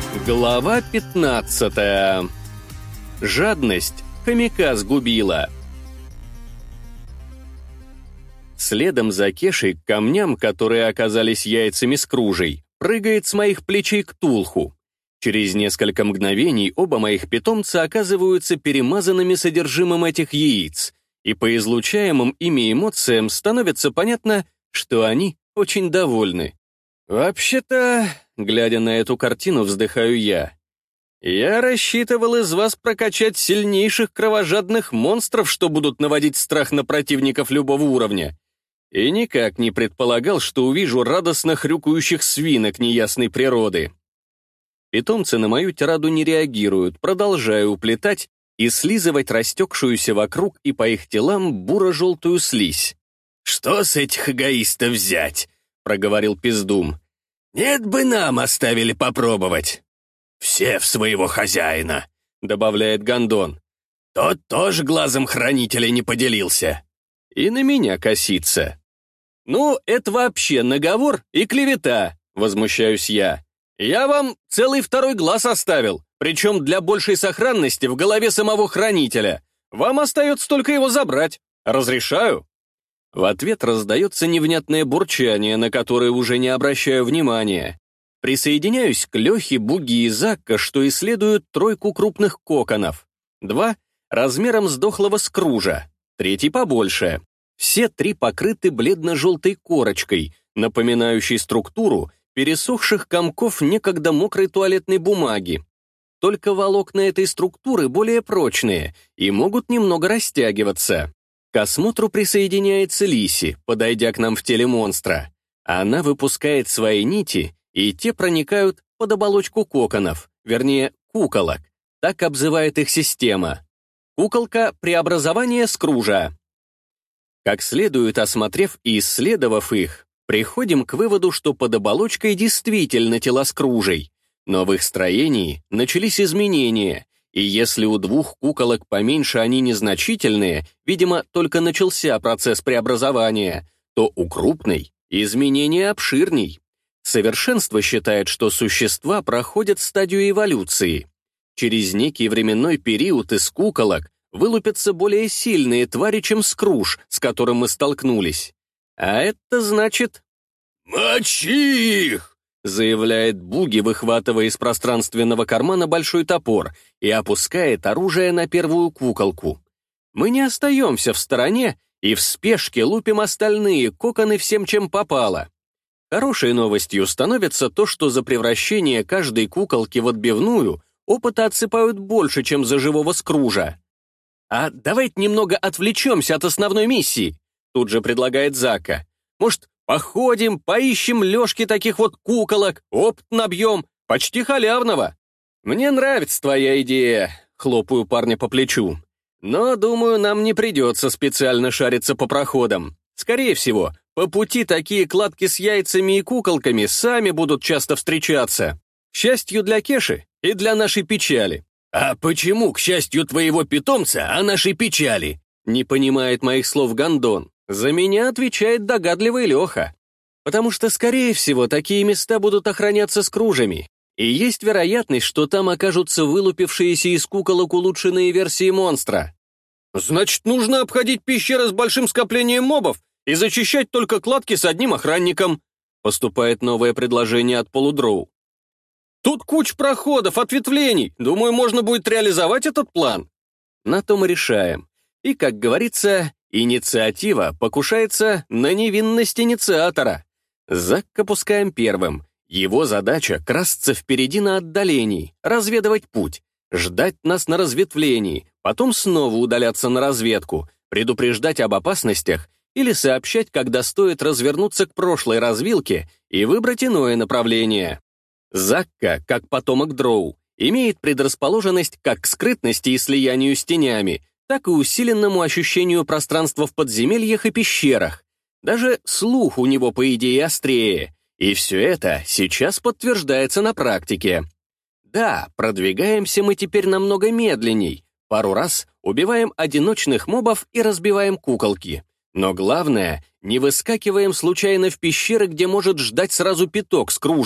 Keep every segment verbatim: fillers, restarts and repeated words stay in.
Глава пятнадцатая. Жадность хомяка сгубила. Следом за Кешей к камням, которые оказались яйцами с кружей, прыгает с моих плечей Ктулху. Через несколько мгновений оба моих питомца оказываются перемазанными содержимым этих яиц, и по излучаемым ими эмоциям становится понятно, что они очень довольны. «Вообще-то, глядя на эту картину, вздыхаю я, я рассчитывал из вас прокачать сильнейших кровожадных монстров, что будут наводить страх на противников любого уровня, и никак не предполагал, что увижу радостно хрюкающих свинок неясной природы». Питомцы на мою тираду не реагируют, продолжая уплетать и слизывать растекшуюся вокруг и по их телам буро-желтую слизь. «Что с этих эгоистов взять?» — проговорил Пиздум. «Нет бы нам оставили попробовать». «Все в своего хозяина», — добавляет Гондон. «Тот тоже глазом хранителя не поделился». И на меня косится. «Ну, это вообще наговор и клевета», — возмущаюсь я. «Я вам целый второй глаз оставил, причем для большей сохранности в голове самого хранителя. Вам остается только его забрать. Разрешаю?» В ответ раздается невнятное бурчание, на которое уже не обращаю внимания. Присоединяюсь к Лехе, Буги и Закка, что исследуют тройку крупных коконов. Два — размером с дохлого скружа, третий побольше. Все три покрыты бледно-желтой корочкой, напоминающей структуру пересохших комков некогда мокрой туалетной бумаги. Только волокна этой структуры более прочные и могут немного растягиваться. К осмотру присоединяется Лиси, подойдя к нам в теле монстра. Она выпускает свои нити, и те проникают под оболочку коконов, вернее, куколок. Так обзывает их система. Куколка — преобразование скружа. Как следует осмотрев и исследовав их, приходим к выводу, что под оболочкой действительно тела скружей, но в их строении начались изменения, и если у двух куколок поменьше они незначительные, видимо, только начался процесс преобразования, то у крупной изменения обширней. Совершенство считает, что существа проходят стадию эволюции. Через некий временной период из куколок вылупятся более сильные твари, чем скруж, с которым мы столкнулись. А это значит... «Мочи их!» — заявляет Буги, выхватывая из пространственного кармана большой топор и опускает оружие на первую куколку. Мы не остаемся в стороне и в спешке лупим остальные коконы всем, чем попало. Хорошей новостью становится то, что за превращение каждой куколки в отбивную опыта отсыпают больше, чем за живого скружа. «А давайте немного отвлечемся от основной миссии», — тут же предлагает Зака. «Может, походим, поищем лёжки таких вот куколок, опыт набьем, почти халявного». «Мне нравится твоя идея», — хлопаю парня по плечу. «Но, думаю, нам не придется специально шариться по проходам. Скорее всего, по пути такие кладки с яйцами и куколками сами будут часто встречаться. К счастью для Кеши и для нашей печали». «А почему, к счастью твоего питомца, о нашей печали?» Не понимает моих слов Гондон. За меня отвечает догадливый Леха. Потому что, скорее всего, такие места будут охраняться скружами, и есть вероятность, что там окажутся вылупившиеся из куколок улучшенные версии монстра. «Значит, нужно обходить пещеры с большим скоплением мобов и зачищать только кладки с одним охранником», поступает новое предложение от полудроу. «Тут куча проходов, ответвлений. Думаю, можно будет реализовать этот план». На то мы решаем. И, как говорится, инициатива покушается на невинность инициатора. Закка пускаем первым. Его задача — красться впереди на отдалении, разведывать путь, ждать нас на разветвлении, потом снова удаляться на разведку, предупреждать об опасностях или сообщать, когда стоит развернуться к прошлой развилке и выбрать иное направление. Закка, как потомок дроу, имеет предрасположенность как к скрытности и слиянию с тенями, так и усиленному ощущению пространства в подземельях и пещерах. Даже слух у него, по идее, острее. И все это сейчас подтверждается на практике. Да, продвигаемся мы теперь намного медленней. Пару раз убиваем одиночных мобов и разбиваем куколки. Но главное, не выскакиваем случайно в пещеры, где может ждать сразу пяток с кружей.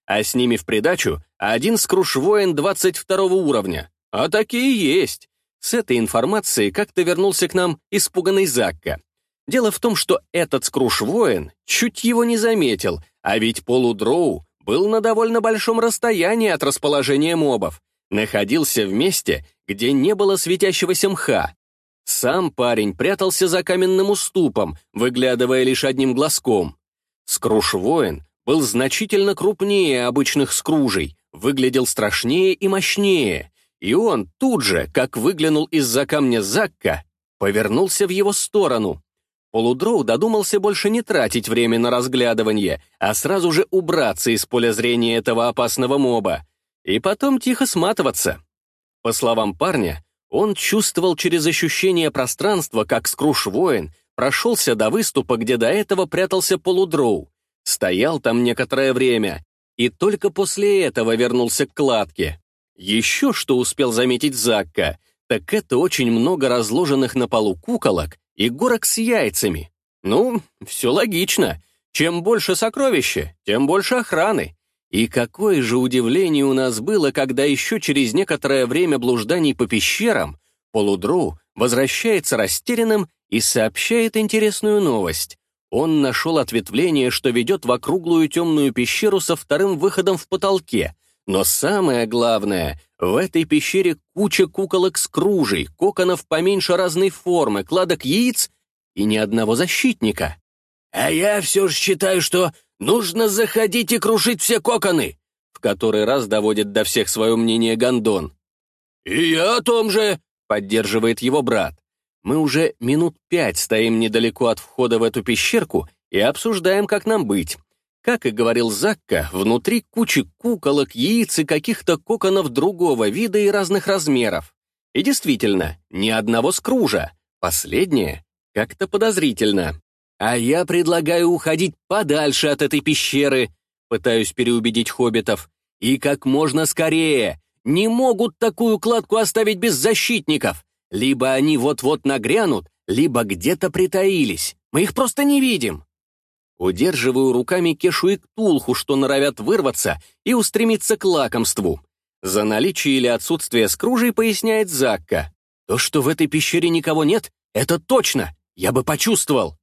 а с ними в придачу один скруш-воин двадцать второго уровня. А такие есть. С этой информацией как-то вернулся к нам испуганный Закка. Дело в том, что этот скруш-воин чуть его не заметил, а ведь полудроу был на довольно большом расстоянии от расположения мобов. Находился в месте, где не было светящегося мха. Сам парень прятался за каменным уступом, выглядывая лишь одним глазком. Скруш-воин был значительно крупнее обычных скружей, выглядел страшнее и мощнее, и он тут же, как выглянул из-за камня Закка, повернулся в его сторону. Полудроу додумался больше не тратить время на разглядывание, а сразу же убраться из поля зрения этого опасного моба, и потом тихо сматываться. По словам парня, он чувствовал через ощущение пространства, как скруш-воин прошелся до выступа, где до этого прятался полудроу, стоял там некоторое время, и только после этого вернулся к кладке. Еще что успел заметить Закка, так это очень много разложенных на полу куколок и горок с яйцами. Ну, все логично. Чем больше сокровища, тем больше охраны. И какое же удивление у нас было, когда еще через некоторое время блужданий по пещерам полудроу возвращается растерянным и сообщает интересную новость. Он нашел ответвление, что ведет в округлую темную пещеру со вторым выходом в потолке. Но самое главное, в этой пещере куча куколок с кружей, коконов поменьше разной формы, кладок яиц и ни одного защитника. «А я все же считаю, что нужно заходить и крушить все коконы», в который раз доводит до всех свое мнение Гондон. «И я о том же», — поддерживает его брат. Мы уже минут пять стоим недалеко от входа в эту пещерку и обсуждаем, как нам быть. Как и говорил Закка, внутри кучи куколок, яиц и каких-то коконов другого вида и разных размеров. И действительно, ни одного скружа. Последнее как-то подозрительно. А я предлагаю уходить подальше от этой пещеры, пытаюсь переубедить хоббитов. И как можно скорее. Не могут такую кладку оставить без защитников. Либо они вот-вот нагрянут, либо где-то притаились. Мы их просто не видим. Удерживаю руками Кешу и Ктулху, что норовят вырваться и устремиться к лакомству. За наличие или отсутствие скружей поясняет Закка. То, что в этой пещере никого нет, это точно, я бы почувствовал.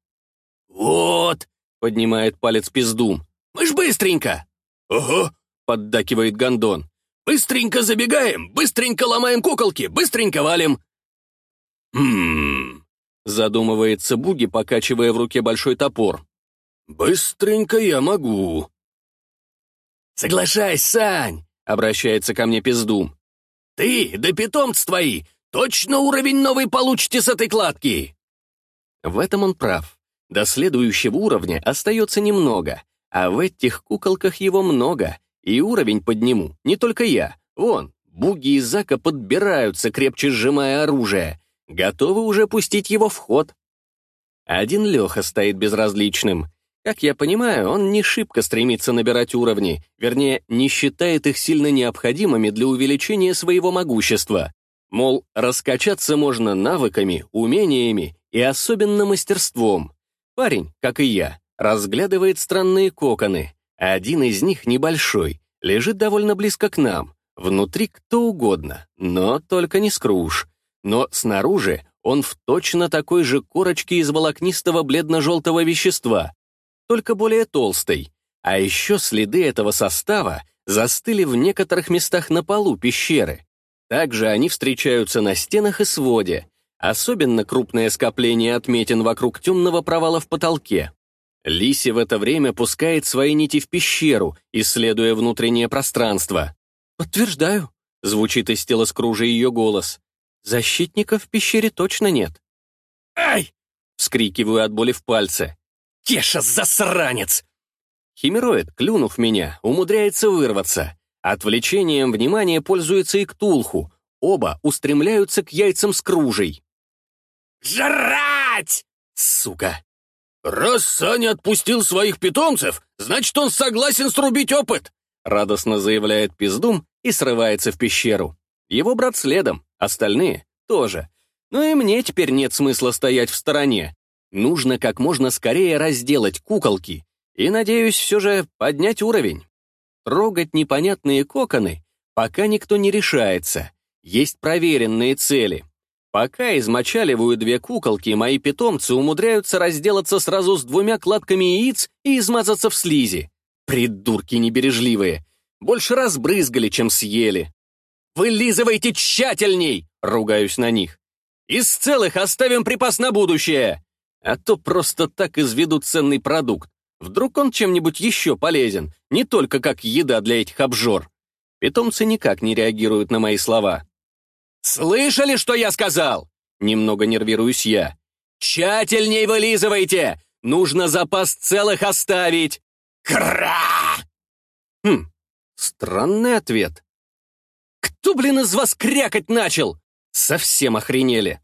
«Вот», — поднимает палец Пиздум, — «мы ж быстренько». «Ага», — поддакивает Гондон. «Быстренько забегаем, быстренько ломаем куколки, быстренько валим». «Хм...» — задумывается Буги, покачивая в руке большой топор. «Быстренько я могу». «Соглашайся, Сань», — обращается ко мне Пиздум. «Ты, да питомцы твои, точно уровень новый получите с этой кладки». В этом он прав. До следующего уровня остается немного, а в этих куколках его много, и уровень подниму не только я. Вон, Буги и Зака подбираются, крепче сжимая оружие, готовы уже пустить его в ход. Один Леха стоит безразличным. Как я понимаю, он не шибко стремится набирать уровни, вернее, не считает их сильно необходимыми для увеличения своего могущества. Мол, раскачаться можно навыками, умениями и особенно мастерством. Парень, как и я, разглядывает странные коконы. Один из них небольшой, лежит довольно близко к нам. Внутри кто угодно, но только не скруж. Но снаружи он в точно такой же корочке из волокнистого бледно-желтого вещества, только более толстой. А еще следы этого состава застыли в некоторых местах на полу пещеры. Также они встречаются на стенах и своде. Особенно крупное скопление отметин вокруг темного провала в потолке. Лиси в это время пускает свои нити в пещеру, исследуя внутреннее пространство. «Подтверждаю», — звучит из тела скружи ее голос. «Защитников в пещере точно нет». «Ай!» — вскрикиваю от боли в пальце. «Кеша, засранец!» Химероид, клюнув меня, умудряется вырваться. Отвлечением внимания пользуется и Ктулху. Оба устремляются к яйцам с кружей. «Жрать! Сука!» «Раз Саня отпустил своих питомцев, значит, он согласен срубить опыт!» Радостно заявляет Пиздум и срывается в пещеру. Его брат следом, остальные тоже. Но и мне теперь нет смысла стоять в стороне. Нужно как можно скорее разделать куколки и, надеюсь, все же поднять уровень. Трогать непонятные коконы пока никто не решается. Есть проверенные цели. Пока измочаливаю две куколки, мои питомцы умудряются разделаться сразу с двумя кладками яиц и измазаться в слизи. Придурки небережливые. Больше разбрызгали, чем съели. «Вылизывайте тщательней!» — ругаюсь на них. «Из целых оставим припас на будущее!» А то просто так изведут ценный продукт. Вдруг он чем-нибудь еще полезен, не только как еда для этих обжор. Питомцы никак не реагируют на мои слова. «Слышали, что я сказал?» Немного нервируюсь я. «Тщательней вылизывайте! Нужно запас целых оставить!» «Кра!» Хм, странный ответ. «Кто, блин, из вас крякать начал?» Совсем охренели.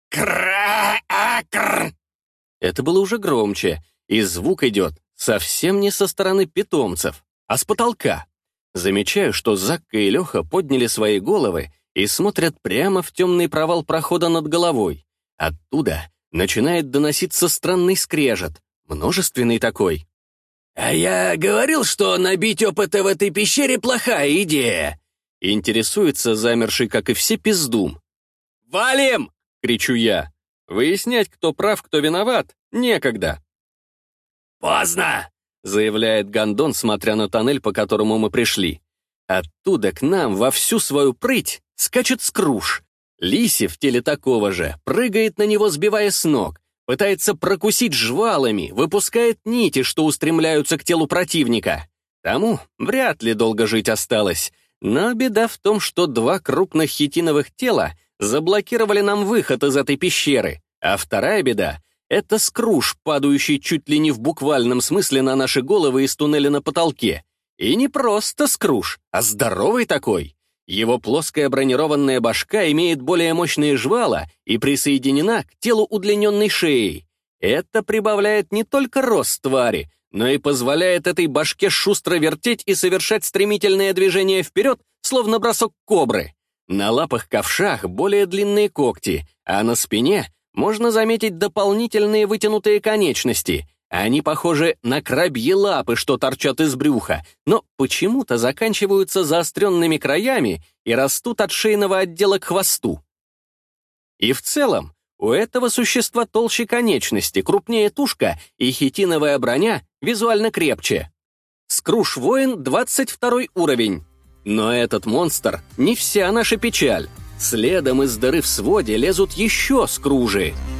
«Кра-а-кр!» Это было уже громче, и звук идет совсем не со стороны питомцев, а с потолка. Замечаю, что Закка и Леха подняли свои головы и смотрят прямо в темный провал прохода над головой. Оттуда начинает доноситься странный скрежет, множественный такой. «А я говорил, что набить опыта в этой пещере плохая идея!» Интересуется замерший, как и все, пиздум. «Валим!» — кричу я. Выяснять, кто прав, кто виноват, некогда. «Поздно!» — заявляет Гондон, смотря на тоннель, по которому мы пришли. Оттуда к нам во всю свою прыть скачет Скруж. Лиси в теле такого же прыгает на него, сбивая с ног, пытается прокусить жвалами, выпускает нити, что устремляются к телу противника. Тому вряд ли долго жить осталось. Но беда в том, что два крупных хитиновых тела заблокировали нам выход из этой пещеры. А вторая беда — это Скруж, падающий чуть ли не в буквальном смысле на наши головы из туннеля на потолке. И не просто Скруж, а здоровый такой. Его плоская бронированная башка имеет более мощные жвала и присоединена к телу удлиненной шеей. Это прибавляет не только рост твари, но и позволяет этой башке шустро вертеть и совершать стремительное движение вперед, словно бросок кобры. На лапах-ковшах более длинные когти, а на спине можно заметить дополнительные вытянутые конечности. Они похожи на крабьи лапы, что торчат из брюха, но почему-то заканчиваются заостренными краями и растут от шейного отдела к хвосту. И в целом у этого существа толще конечности, крупнее тушка и хитиновая броня визуально крепче. Скруж-воин двадцать второй уровень. Но этот монстр не вся наша печаль. Следом из дыры в своде лезут еще скружи.